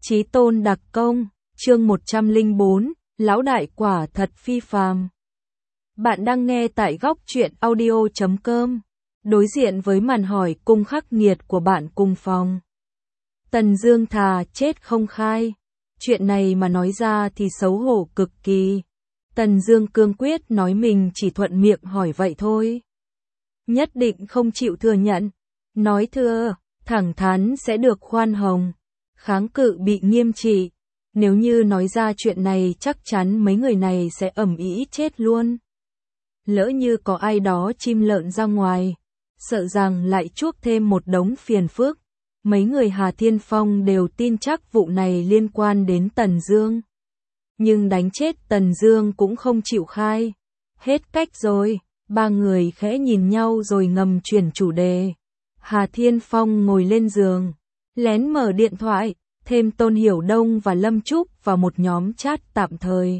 Chí tôn đặc công, chương 104, lão đại quả thật phi phàm. Bạn đang nghe tại góc truyện audio.com, đối diện với màn hỏi cung khắc nghiệt của bạn cùng phòng. Tần Dương thà chết không khai, chuyện này mà nói ra thì xấu hổ cực kỳ. Tần Dương cương quyết nói mình chỉ thuận miệng hỏi vậy thôi. Nhất định không chịu thừa nhận, nói thưa, thẳng thắn sẽ được khoan hồng. Kháng cự bị nghiêm trị, nếu như nói ra chuyện này chắc chắn mấy người này sẽ ầm ĩ chết luôn. Lỡ như có ai đó chim lợn ra ngoài, sợ rằng lại chuốc thêm một đống phiền phức. Mấy người Hà Thiên Phong đều tin chắc vụ này liên quan đến Tần Dương. Nhưng đánh chết Tần Dương cũng không chịu khai. Hết cách rồi, ba người khẽ nhìn nhau rồi ngầm chuyển chủ đề. Hà Thiên Phong ngồi lên giường, lén mở điện thoại, thêm Tôn Hiểu Đông và Lâm Trúc vào một nhóm chat tạm thời.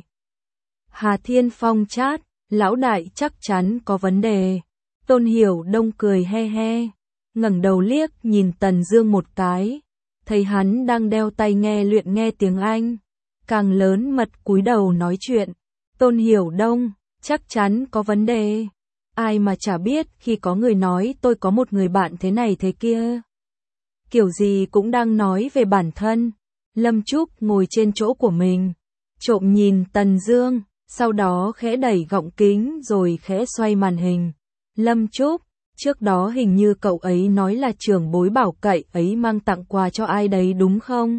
Hà Thiên Phong chat, lão đại chắc chắn có vấn đề. Tôn Hiểu Đông cười he he, ngẩng đầu liếc nhìn Tần Dương một cái, thấy hắn đang đeo tai nghe luyện nghe tiếng Anh, càng lớn mật cúi đầu nói chuyện. Tôn Hiểu Đông, chắc chắn có vấn đề. Ai mà chả biết khi có người nói tôi có một người bạn thế này thế kia. Kiểu gì cũng đang nói về bản thân. Lâm Trúc ngồi trên chỗ của mình, trộm nhìn Tần Dương, sau đó khẽ đẩy gọng kính rồi khẽ xoay màn hình. Lâm Trúc, trước đó hình như cậu ấy nói là trưởng bối bảo cậu ấy mang tặng quà cho ai đấy đúng không?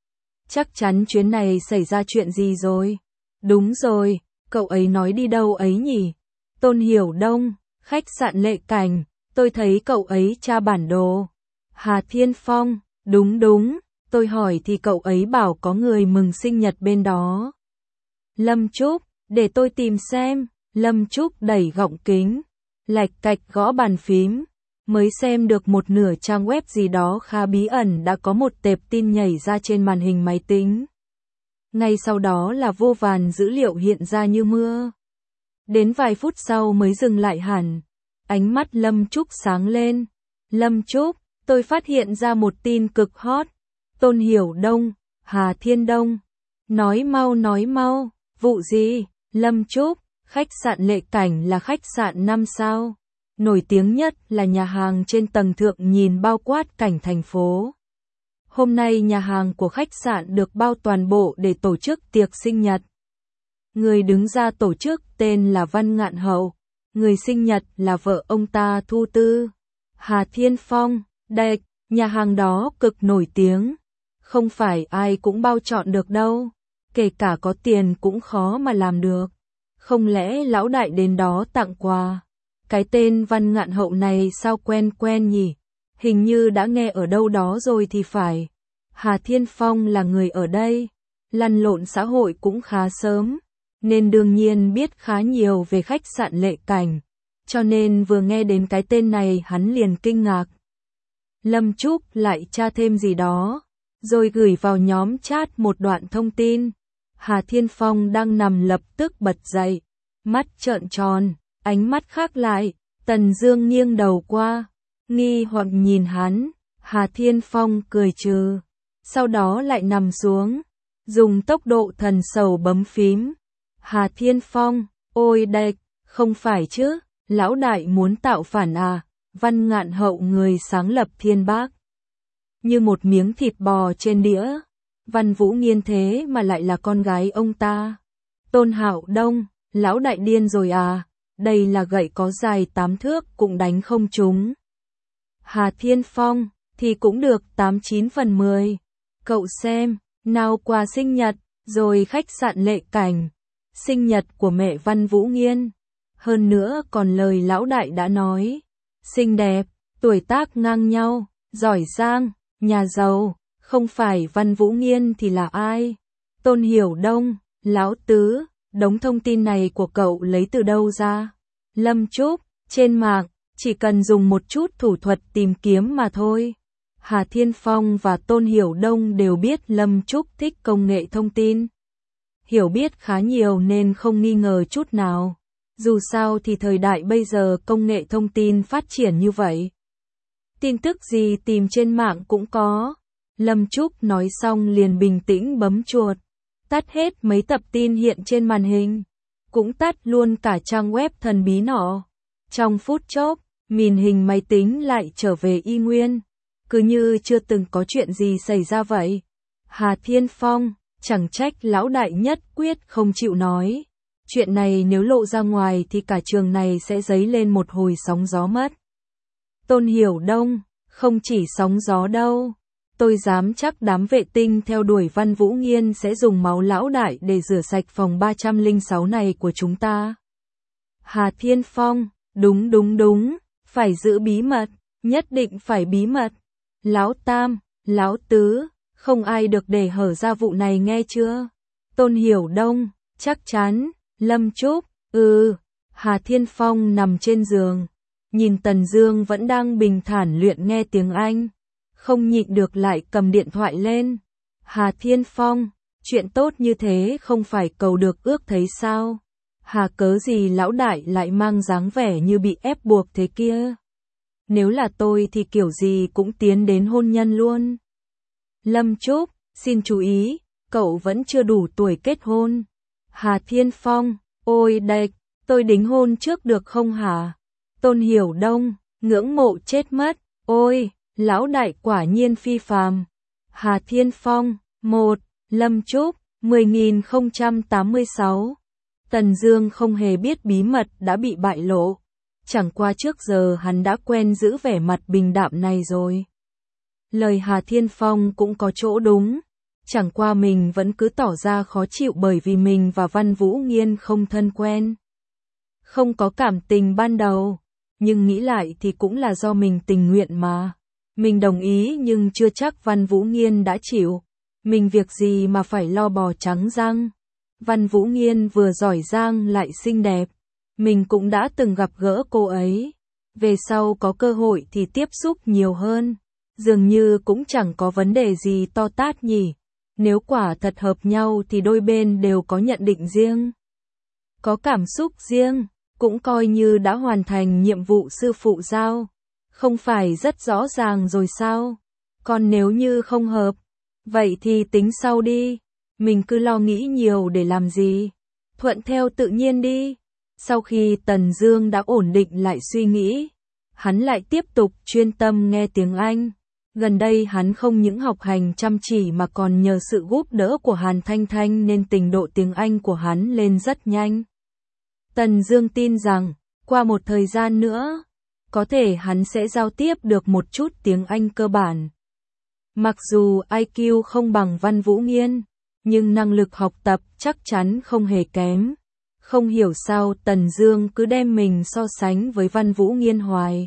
Chắc chắn chuyến này xảy ra chuyện gì rồi. Đúng rồi, cậu ấy nói đi đâu ấy nhỉ? Tôn Hiểu Đông, khách sạn Lệ Cảnh, tôi thấy cậu ấy tra bản đồ. Hà Thiên Phong, đúng, tôi hỏi thì cậu ấy bảo có người mừng sinh nhật bên đó. Lâm Trúc, để tôi tìm xem. Lâm Trúc đẩy gọng kính, lạch cạch gõ bàn phím, mới xem được một nửa trang web gì đó khá bí ẩn đã có một tệp tin nhảy ra trên màn hình máy tính. Ngay sau đó là vô vàn dữ liệu hiện ra như mưa. Đến vài phút sau mới dừng lại hẳn. Ánh mắt Lâm Trúc sáng lên. Lâm Trúc, tôi phát hiện ra một tin cực hot. Tôn Hiểu Đông, Hà Thiên Đông. Nói mau, vụ gì? Lâm Trúc, khách sạn Lệ Cảnh là khách sạn 5 sao. Nổi tiếng nhất là nhà hàng trên tầng thượng nhìn bao quát cảnh thành phố. Hôm nay nhà hàng của khách sạn được bao toàn bộ để tổ chức tiệc sinh nhật. Người đứng ra tổ chức tên là Văn Ngạn Hậu, người sinh nhật là vợ ông ta Thu Tư. Hà Thiên Phong, đệch, nhà hàng đó cực nổi tiếng, không phải ai cũng bao chọn được đâu, kể cả có tiền cũng khó mà làm được. Không lẽ lão đại đến đó tặng quà? Cái tên Văn Ngạn Hậu này sao quen nhỉ? Hình như đã nghe ở đâu đó rồi thì phải. Hà Thiên Phong là người ở đây, lăn lộn xã hội cũng khá sớm, nên đương nhiên biết khá nhiều về khách sạn Lệ Cảnh, cho nên vừa nghe đến cái tên này hắn liền kinh ngạc. Lâm Trúc lại tra thêm gì đó, rồi gửi vào nhóm chat một đoạn thông tin. Hà Thiên Phong đang nằm lập tức bật dậy, mắt trợn tròn, ánh mắt khác lại. Tần Dương nghiêng đầu qua, nghi hoặc nhìn hắn. Hà Thiên Phong cười trừ, sau đó lại nằm xuống, dùng tốc độ thần sầu bấm phím. Hà Thiên Phong, ôi đệch, không phải chứ, lão đại muốn tạo phản à? Văn Ngạn Hậu người sáng lập Thiên Bác, như một miếng thịt bò trên đĩa. Văn Vũ Nghiên thế mà lại là con gái ông ta. Tôn Hạo Đông, lão đại điên rồi à? Đây là gậy có dài 8 thước cũng đánh không trúng. Hà Thiên Phong, thì cũng được 89 phần 10. Cậu xem, nào quà sinh nhật, rồi khách sạn Lệ Cảnh, sinh nhật của mẹ Văn Vũ Nghiên. Hơn nữa còn lời lão đại đã nói, xinh đẹp, tuổi tác ngang nhau, giỏi giang, nhà giàu, không phải Văn Vũ Nghiên thì là ai? Tôn Hiểu Đông, lão tứ, đống thông tin này của cậu lấy từ đâu ra? Lâm Trúc, trên mạng, chỉ cần dùng một chút thủ thuật tìm kiếm mà thôi. Hà Thiên Phong và Tôn Hiểu Đông đều biết Lâm Trúc thích công nghệ thông tin. Hiểu biết khá nhiều nên không nghi ngờ chút nào. Dù sao thì thời đại bây giờ công nghệ thông tin phát triển như vậy. Tin tức gì tìm trên mạng cũng có. Lâm Trúc nói xong liền bình tĩnh bấm chuột, tắt hết mấy tập tin hiện trên màn hình, cũng tắt luôn cả trang web thần bí nọ. Trong phút chốc, màn hình máy tính lại trở về y nguyên, cứ như chưa từng có chuyện gì xảy ra vậy. Hà Thiên Phong, chẳng trách lão đại nhất quyết không chịu nói. Chuyện này nếu lộ ra ngoài thì cả trường này sẽ dấy lên một hồi sóng gió mất. Tôn Hiểu Đông, không chỉ sóng gió đâu. Tôi dám chắc đám vệ tinh theo đuổi Văn Vũ Nghiên sẽ dùng máu lão đại để rửa sạch phòng 306 này của chúng ta. Hà Thiên Phong, đúng, phải giữ bí mật, nhất định phải bí mật. Lão Tam, Lão Tứ, không ai được để hở ra vụ này nghe chưa? Tôn Hiểu Đông, chắc chắn. Lâm Trúc, Hà Thiên Phong nằm trên giường, nhìn Tần Dương vẫn đang bình thản luyện nghe tiếng Anh, không nhịn được lại cầm điện thoại lên. Hà Thiên Phong, chuyện tốt như thế không phải cầu được ước thấy sao? Hà cớ gì lão đại lại mang dáng vẻ như bị ép buộc thế kia? Nếu là tôi thì kiểu gì cũng tiến đến hôn nhân luôn. Lâm Trúc, xin chú ý, cậu vẫn chưa đủ tuổi kết hôn. Hà Thiên Phong, ôi đệch, tôi đính hôn trước được không hả? Tôn Hiểu Đông, ngưỡng mộ chết mất, ôi, lão đại quả nhiên phi phàm. Hà Thiên Phong, 1, Lâm Trúc, 10.086. Tần Dương không hề biết bí mật đã bị bại lộ. Chẳng qua trước giờ hắn đã quen giữ vẻ mặt bình đạm này rồi. Lời Hà Thiên Phong cũng có chỗ đúng. Chẳng qua mình vẫn cứ tỏ ra khó chịu bởi vì mình và Văn Vũ Nghiên không thân quen. Không có cảm tình ban đầu. Nhưng nghĩ lại thì cũng là do mình tình nguyện mà. Mình đồng ý nhưng chưa chắc Văn Vũ Nghiên đã chịu. Mình việc gì mà phải lo bò trắng răng. Văn Vũ Nghiên vừa giỏi giang lại xinh đẹp. Mình cũng đã từng gặp gỡ cô ấy. Về sau có cơ hội thì tiếp xúc nhiều hơn. Dường như cũng chẳng có vấn đề gì to tát nhỉ. Nếu quả thật hợp nhau thì đôi bên đều có nhận định riêng. Có cảm xúc riêng, cũng coi như đã hoàn thành nhiệm vụ sư phụ giao. Không phải rất rõ ràng rồi sao? Còn nếu như không hợp, vậy thì tính sau đi. Mình cứ lo nghĩ nhiều để làm gì? Thuận theo tự nhiên đi. Sau khi Tần Dương đã ổn định lại suy nghĩ, hắn lại tiếp tục chuyên tâm nghe tiếng Anh. Gần đây hắn không những học hành chăm chỉ mà còn nhờ sự giúp đỡ của Hàn Thanh Thanh nên trình độ tiếng Anh của hắn lên rất nhanh. Tần Dương tin rằng, qua một thời gian nữa, có thể hắn sẽ giao tiếp được một chút tiếng Anh cơ bản. Mặc dù IQ không bằng Văn Vũ Nghiên, nhưng năng lực học tập chắc chắn không hề kém. Không hiểu sao Tần Dương cứ đem mình so sánh với Văn Vũ Nghiên hoài.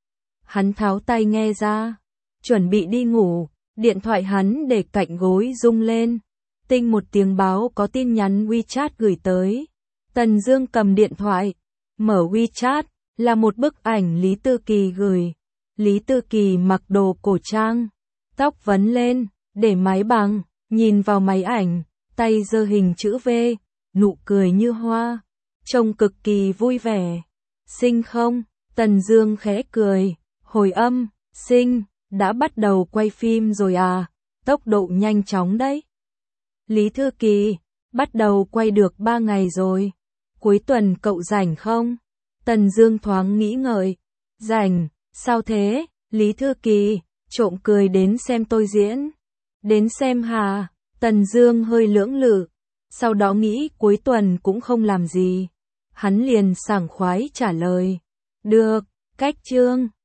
Hắn tháo tai nghe ra, chuẩn bị đi ngủ, điện thoại hắn để cạnh gối rung lên. Tinh một tiếng báo có tin nhắn WeChat gửi tới. Tần Dương cầm điện thoại, mở WeChat, là một bức ảnh Lý Tư Kỳ gửi. Lý Tư Kỳ mặc đồ cổ trang, tóc vấn lên, để mái bằng, nhìn vào máy ảnh, tay giơ hình chữ V, nụ cười như hoa, trông cực kỳ vui vẻ. Xinh không? Tần Dương khẽ cười, hồi âm, xinh, đã bắt đầu quay phim rồi à, tốc độ nhanh chóng đấy. Lý Thư Kỳ, bắt đầu quay được 3 ngày rồi, cuối tuần cậu rảnh không? Tần Dương thoáng nghĩ ngợi, rảnh, sao thế? Lý Thư Kỳ, trộm cười đến xem tôi diễn. Đến xem hà? Tần Dương hơi lưỡng lự, sau đó nghĩ cuối tuần cũng không làm gì. Hắn liền sảng khoái trả lời, được, cách chương.